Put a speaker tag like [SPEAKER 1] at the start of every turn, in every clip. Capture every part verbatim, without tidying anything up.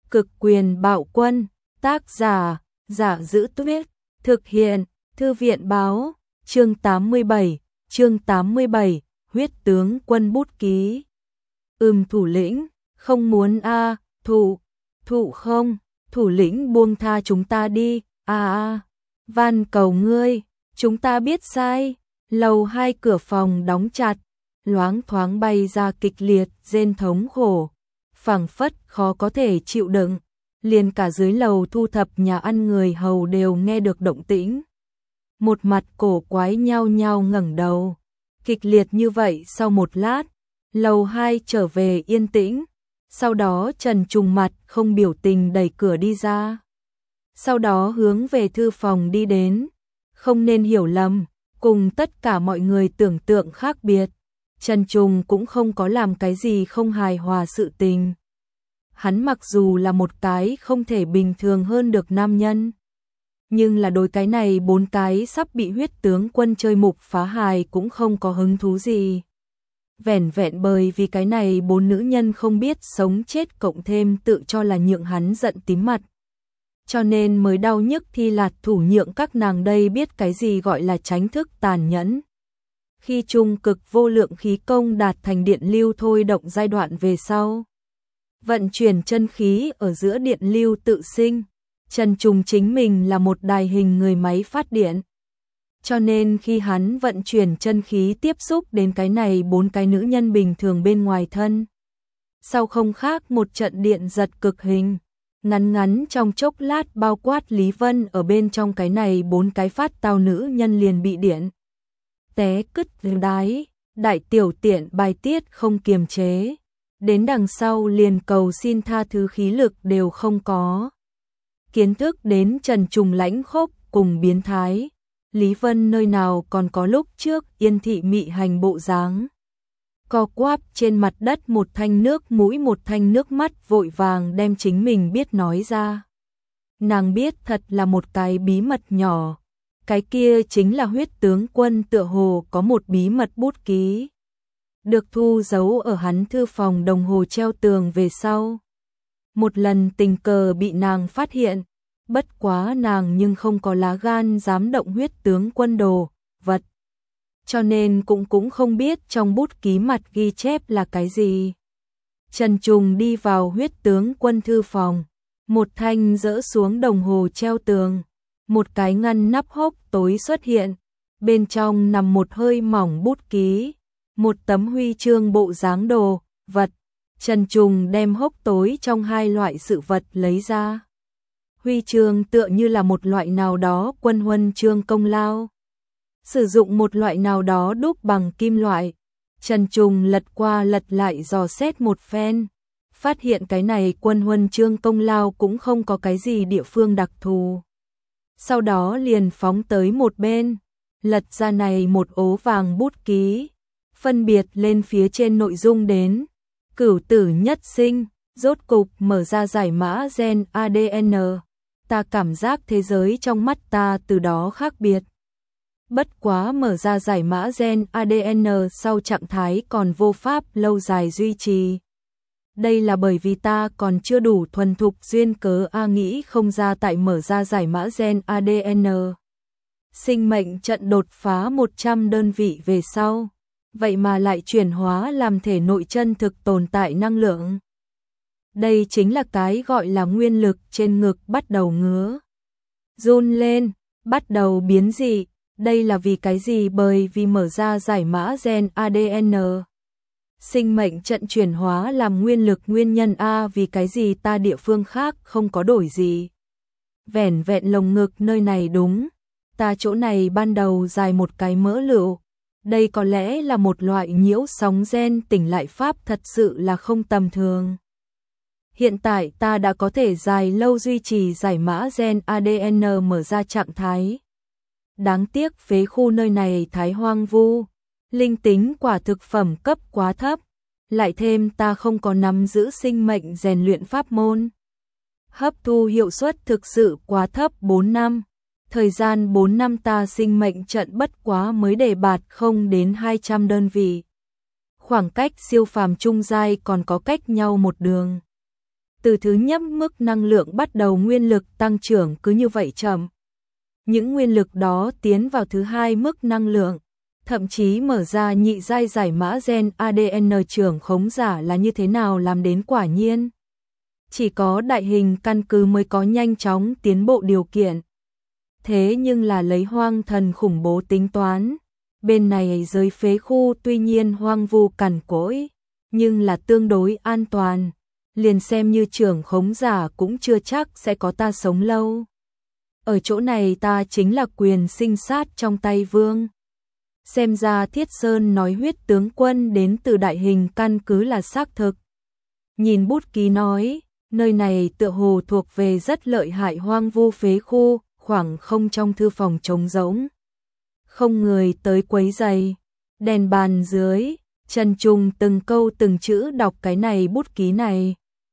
[SPEAKER 1] Cực quyền bạo quân, tác giả, Giả Dữ Tuyết, thực hiện, Thư viện báo, chương tám mươi bảy, chương tám mươi bảy, huyết tướng quân bút ký. Ừm thủ lĩnh, không muốn a, à, thủ, thủ không, thủ lĩnh buông tha chúng ta đi, a à, a, à, van cầu ngươi, chúng ta biết sai. Lầu hai cửa phòng đóng chặt, loáng thoáng bay ra kịch liệt rên thống khổ, phảng phất khó có thể chịu đựng, liền cả dưới lầu thu thập nhà ăn người hầu đều nghe được động tĩnh. Một mặt cổ quái nhao nhao ngẩng đầu, kịch liệt như vậy sau một lát, lầu hai trở về yên tĩnh, sau đó Trần Trùng mặt không biểu tình đẩy cửa đi ra. Sau đó hướng về thư phòng đi đến, không nên hiểu lầm, cùng tất cả mọi người tưởng tượng khác biệt, Trần Trùng cũng không có làm cái gì không hài hòa sự tình. Hắn mặc dù là một cái không thể bình thường hơn được nam nhân, nhưng là đối cái này bốn cái sắp bị huyết tướng quân chơi mục phá hài cũng không có hứng thú gì. Vẻn vẹn bởi vì cái này bốn nữ nhân không biết sống chết cộng thêm tự cho là nhượng hắn giận tím mặt. Cho nên mới đau nhức thi lạt thủ nhượng các nàng đây biết cái gì gọi là tránh thức tàn nhẫn. Khi trung cực vô lượng khí công đạt thành điện lưu thôi động giai đoạn về sau, vận chuyển chân khí ở giữa điện lưu tự sinh, Trần Trùng chính mình là một đài hình người máy phát điện. Cho nên khi hắn vận chuyển chân khí tiếp xúc đến cái này bốn cái nữ nhân bình thường bên ngoài thân, sau không khác một trận điện giật cực hình, ngắn ngắn trong chốc lát bao quát Lý Vân ở bên trong cái này bốn cái phát tao nữ nhân liền bị điện té cứt đái, đại tiểu tiện bài tiết không kiềm chế, đến đằng sau liền cầu xin tha thứ khí lực đều không có. Kiến thức đến Trần Trùng lãnh khốc cùng biến thái, Lý Vân nơi nào còn có lúc trước yên thị mị hành bộ dáng. Co quắp trên mặt đất một thanh nước mũi một thanh nước mắt vội vàng đem chính mình biết nói ra. Nàng biết thật là một cái bí mật nhỏ, cái kia chính là huyết tướng quân tựa hồ có một bí mật bút ký, được thu giấu ở hắn thư phòng đồng hồ treo tường về sau. Một lần tình cờ bị nàng phát hiện, bất quá nàng nhưng không có lá gan dám động huyết tướng quân đồ vật, cho nên cũng cũng không biết trong bút ký mặt ghi chép là cái gì. Trần Trùng đi vào huyết tướng quân thư phòng, một thanh dỡ xuống đồng hồ treo tường, một cái ngăn nắp hốc tối xuất hiện, bên trong nằm một hơi mỏng bút ký, một tấm huy chương bộ dáng đồ vật. Trần Trùng đem hốc tối trong hai loại sự vật lấy ra. Huy chương tựa như là một loại nào đó quân huân chương công lao, sử dụng một loại nào đó đúc bằng kim loại. Trần Trùng lật qua lật lại dò xét một phen, phát hiện cái này quân huân chương công lao cũng không có cái gì địa phương đặc thù. Sau đó liền phóng tới một bên, lật ra này một ố vàng bút ký, phân biệt lên phía trên nội dung đến. Cửu tử nhất sinh, rốt cục mở ra giải mã gen a đê en, ta cảm giác thế giới trong mắt ta từ đó khác biệt. Bất quá mở ra giải mã gen a đê en sau trạng thái còn vô pháp lâu dài duy trì. Đây là bởi vì ta còn chưa đủ thuần thục duyên cớ a nghĩ không ra tại mở ra giải mã gen a đê en. Sinh mệnh trận đột phá một trăm đơn vị về sau, vậy mà lại chuyển hóa làm thể nội chân thực tồn tại năng lượng. Đây chính là cái gọi là nguyên lực trên ngực bắt đầu ngứa, run lên, bắt đầu biến dị. Đây là vì cái gì? Bởi vì mở ra giải mã gen a đê en. Sinh mệnh trận chuyển hóa làm nguyên lực nguyên nhân a, vì cái gì ta địa phương khác không có đổi gì. Vẻn vẹn lồng ngực nơi này đúng, ta chỗ này ban đầu dài một cái mỡ lựu. Đây có lẽ là một loại nhiễu sóng gen tỉnh lại pháp thật sự là không tầm thường. Hiện tại ta đã có thể dài lâu duy trì giải mã gen a đê en mở ra trạng thái. Đáng tiếc phế khu nơi này thái hoang vu, linh tính quả thực phẩm cấp quá thấp, lại thêm ta không có nắm giữ sinh mệnh rèn luyện pháp môn. Hấp thu hiệu suất thực sự quá thấp bốn năm. Thời gian bốn năm ta sinh mệnh trận bất quá mới đề bạt không đến hai trăm đơn vị. Khoảng cách siêu phàm trung giai còn có cách nhau một đường. Từ thứ nhất mức năng lượng bắt đầu nguyên lực tăng trưởng cứ như vậy chậm. Những nguyên lực đó tiến vào thứ hai mức năng lượng, thậm chí mở ra nhị giai giải mã gen a đê en trưởng khống giả là như thế nào làm đến quả nhiên. Chỉ có đại hình căn cứ mới có nhanh chóng tiến bộ điều kiện. Thế nhưng là lấy hoang thần khủng bố tính toán. Bên này giới phế khu tuy nhiên hoang vu cằn cỗi, nhưng là tương đối an toàn. Liền xem như trưởng khống giả cũng chưa chắc sẽ có ta sống lâu. Ở chỗ này ta chính là quyền sinh sát trong tay vương. Xem ra Thiết Sơn nói huyết tướng quân đến từ đại hình căn cứ là xác thực. Nhìn bút ký nói, nơi này tựa hồ thuộc về rất lợi hại hoang vu phế khu, khoảng không trong thư phòng trống rỗng. Không người tới quấy giày, đèn bàn dưới, Trần Trùng từng câu từng chữ đọc cái này bút ký này.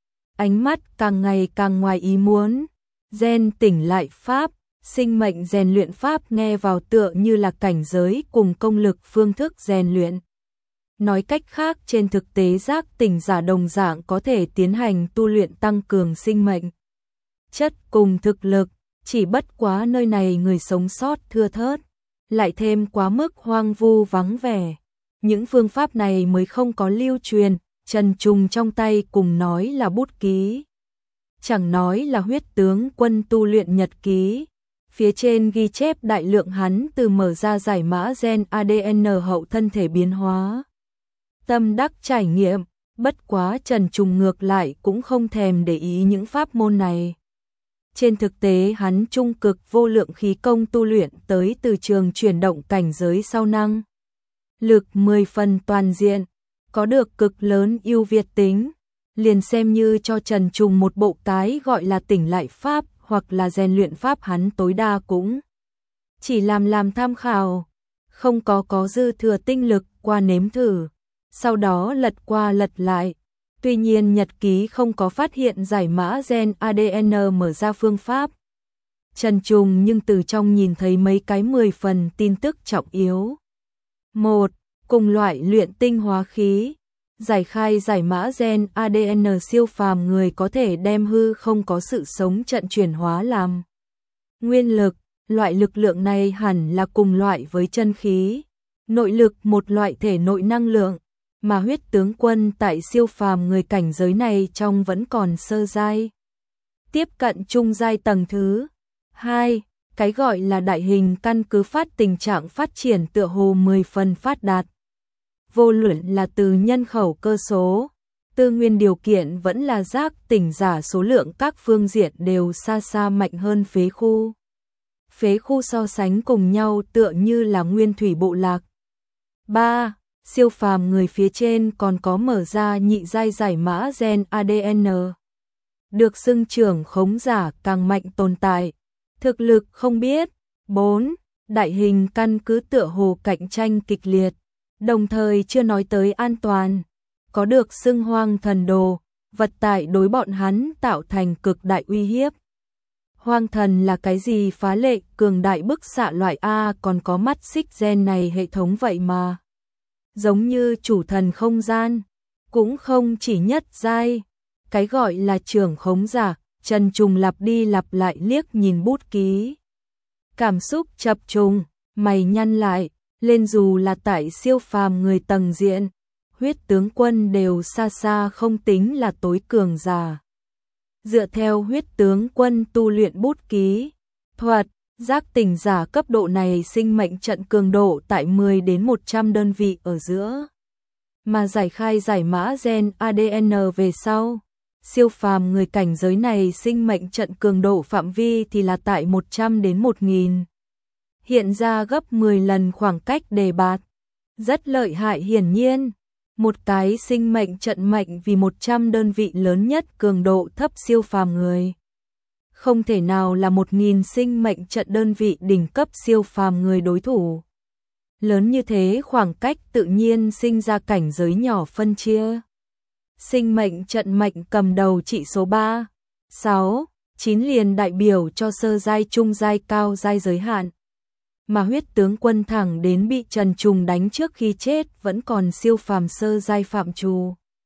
[SPEAKER 1] Ánh mắt càng ngày càng ngoài ý muốn, gen tỉnh lại pháp, sinh mệnh rèn luyện pháp nghe vào tựa như là cảnh giới cùng công lực phương thức rèn luyện. Nói cách khác trên thực tế giác tỉnh giả đồng dạng có thể tiến hành tu luyện tăng cường sinh mệnh chất cùng thực lực, chỉ bất quá nơi này người sống sót thưa thớt, lại thêm quá mức hoang vu vắng vẻ. Những phương pháp này mới không có lưu truyền. Trần Trùng trong tay cùng nói là bút ký, chẳng nói là huyết tướng quân tu luyện nhật ký. Phía trên ghi chép đại lượng hắn từ mở ra giải mã gen a đê en hậu thân thể biến hóa. Tâm đắc trải nghiệm, bất quá Trần Trùng ngược lại cũng không thèm để ý những pháp môn này. Trên thực tế hắn trung cực vô lượng khí công tu luyện tới từ trường chuyển động cảnh giới sau năng. Lực mười phần toàn diện, có được cực lớn ưu việt tính, liền xem như cho Trần Trùng một bộ cái gọi là tỉnh lại pháp hoặc là rèn luyện pháp hắn tối đa cũng chỉ làm làm tham khảo, không có có dư thừa tinh lực qua nếm thử, sau đó lật qua lật lại. Tuy nhiên nhật ký không có phát hiện giải mã gen a đê en mở ra phương pháp. Trần Trùng nhưng từ trong nhìn thấy mấy cái mười phần tin tức trọng yếu. Một, cùng loại luyện tinh hóa khí, giải khai giải mã gen a đê en siêu phàm người có thể đem hư không có sự sống trận chuyển hóa làm nguyên lực, loại lực lượng này hẳn là cùng loại với chân khí, nội lực một loại thể nội năng lượng, mà huyết tướng quân tại siêu phàm người cảnh giới này trong vẫn còn sơ giai, tiếp cận trung giai tầng thứ hai. Cái gọi là đại hình căn cứ phát tình trạng phát triển tựa hồ mười phần phát đạt. Vô luận là từ nhân khẩu cơ số, tư nguyên điều kiện vẫn là giác tỉnh giả số lượng các phương diện đều xa xa mạnh hơn phế khu. Phế khu so sánh cùng nhau tựa như là nguyên thủy bộ lạc. ba. Siêu phàm người phía trên còn có mở ra nhị giai giải mã gen a đê en. Được xưng trưởng khống giả càng mạnh tồn tại. Thực lực không biết. bốn. Đại hình căn cứ tựa hồ cạnh tranh kịch liệt, đồng thời chưa nói tới an toàn. Có được xưng hoang thần đồ, vật tại đối bọn hắn tạo thành cực đại uy hiếp. Hoang thần là cái gì phá lệ cường đại bức xạ loại A, còn có mắt xích gen này hệ thống vậy mà. Giống như chủ thần không gian, cũng không chỉ nhất giai. Cái gọi là trưởng khống giả, Trần Trùng lặp đi lặp lại liếc nhìn bút ký. Cảm xúc chập trùng, mày nhăn lại, lên dù là tại siêu phàm người tầng diện, huyết tướng quân đều xa xa không tính là tối cường giả. Dựa theo huyết tướng quân tu luyện bút ký, thuật, giác tỉnh giả cấp độ này sinh mệnh trận cường độ tại mười đến một trăm đơn vị ở giữa. Mà giải khai giải mã gen a đê en về sau, siêu phàm người cảnh giới này sinh mệnh trận cường độ phạm vi thì là tại một trăm đến một nghìn. Hiện ra gấp mười lần khoảng cách đề bạt. Rất lợi hại hiển nhiên. Một cái sinh mệnh trận mệnh vì một trăm đơn vị lớn nhất cường độ thấp siêu phàm người. Không thể nào là một nghìn sinh mệnh trận đơn vị đỉnh cấp siêu phàm người đối thủ. Lớn như thế khoảng cách tự nhiên sinh ra cảnh giới nhỏ phân chia. Sinh mệnh trận mệnh cầm đầu trị số ba, sáu, chín liền đại biểu cho sơ giai, trung giai, cao giai giới hạn. Mà huyết tướng quân thẳng đến bị Trần Trùng đánh trước khi chết vẫn còn siêu phàm sơ giai phạm trù.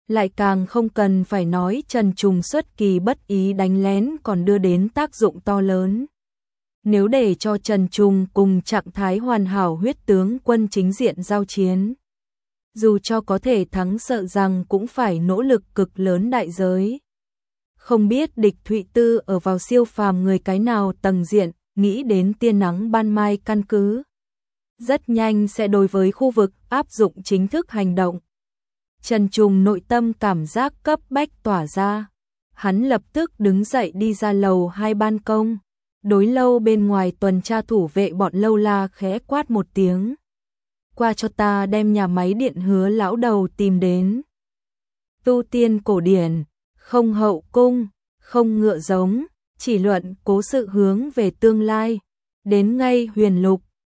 [SPEAKER 1] Lại càng không cần phải nói Trần Trùng xuất kỳ bất ý đánh lén còn đưa đến tác dụng to lớn. Nếu để cho Trần Trùng cùng trạng thái hoàn hảo huyết tướng quân chính diện giao chiến, dù cho có thể thắng sợ rằng cũng phải nỗ lực cực lớn đại giới. Không biết địch Thụy Tư ở vào siêu phàm người cái nào tầng diện, nghĩ đến tia nắng ban mai căn cứ. Rất nhanh sẽ đối với khu vực áp dụng chính thức hành động. Trần Trùng nội tâm cảm giác cấp bách tỏa ra. Hắn lập tức đứng dậy đi ra lầu hai ban công. Đối lâu bên ngoài tuần tra thủ vệ bọn lâu la khẽ quát một tiếng. Qua cho ta đem nhà máy điện Hứa lão đầu tìm đến. Tu tiên cổ điển, không hậu cung, không ngựa giống, chỉ luận cố sự hướng về tương lai. Đến ngay huyền lục,